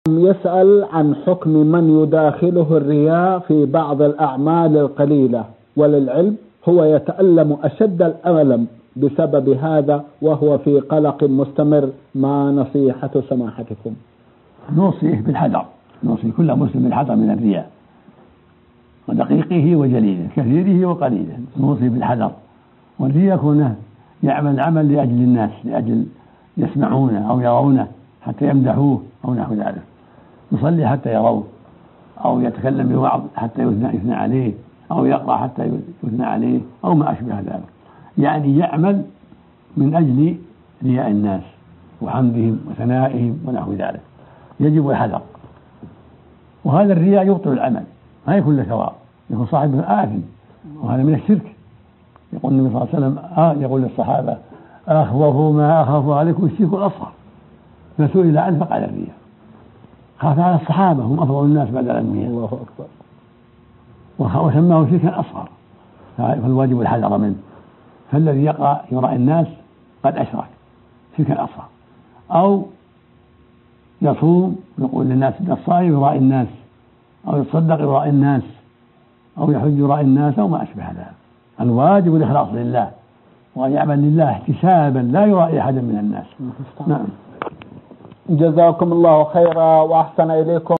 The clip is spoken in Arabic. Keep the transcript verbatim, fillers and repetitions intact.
يسأل عن حكم من يداخله الرياء في بعض الأعمال القليلة، وللعلم هو يتألم أشد الألم بسبب هذا وهو في قلق مستمر. ما نصيحة سماحتكم؟ نوصيه بالحذر، نوصي كل مسلم بالحذر من الرياء ودقيقه وجليله كثيره وقليله، نوصي بالحذر. والرياء كونه يعمل عمل لأجل الناس، لأجل يسمعونه أو يرونه حتى يمدحوه أو نحو ذلك، يصلي حتى يروه، أو يتكلم بوعظ حتى يثنى عليه، أو يقرأ حتى يثنى عليه، أو ما أشبه ذلك. يعني يعمل من أجل رياء الناس وحمدهم وثنائهم ونحو ذلك، يجب الحذر. وهذا الرياء يبطل العمل، ما يكون له ثواب، يكون صاحبه آثم، وهذا من الشرك. يقول النبي صلى الله عليه وسلم آه يقول للصحابة: أخوف ما أخاف عليكم الشرك الأصغر. فسئل عنه فقال الرياء. خاف على الصحابة، هم أفضل الناس بعد الأنبياء، الله أكبر، وسماه شركا أصغر، فالواجب الحذر منه. فالذي يقع يراء الناس قد أشرك شركا أصغر، أو يصوم يقول للناس الصائم يراء الناس، أو يتصدق يراء الناس، أو يحج يراء الناس، أو ما أشبه ذلك. الواجب الإخلاص لله، وأن يعمل لله احتسابا لا يرائي أحدا من الناس. نعم. جزاكم الله خيرا وأحسن إليكم.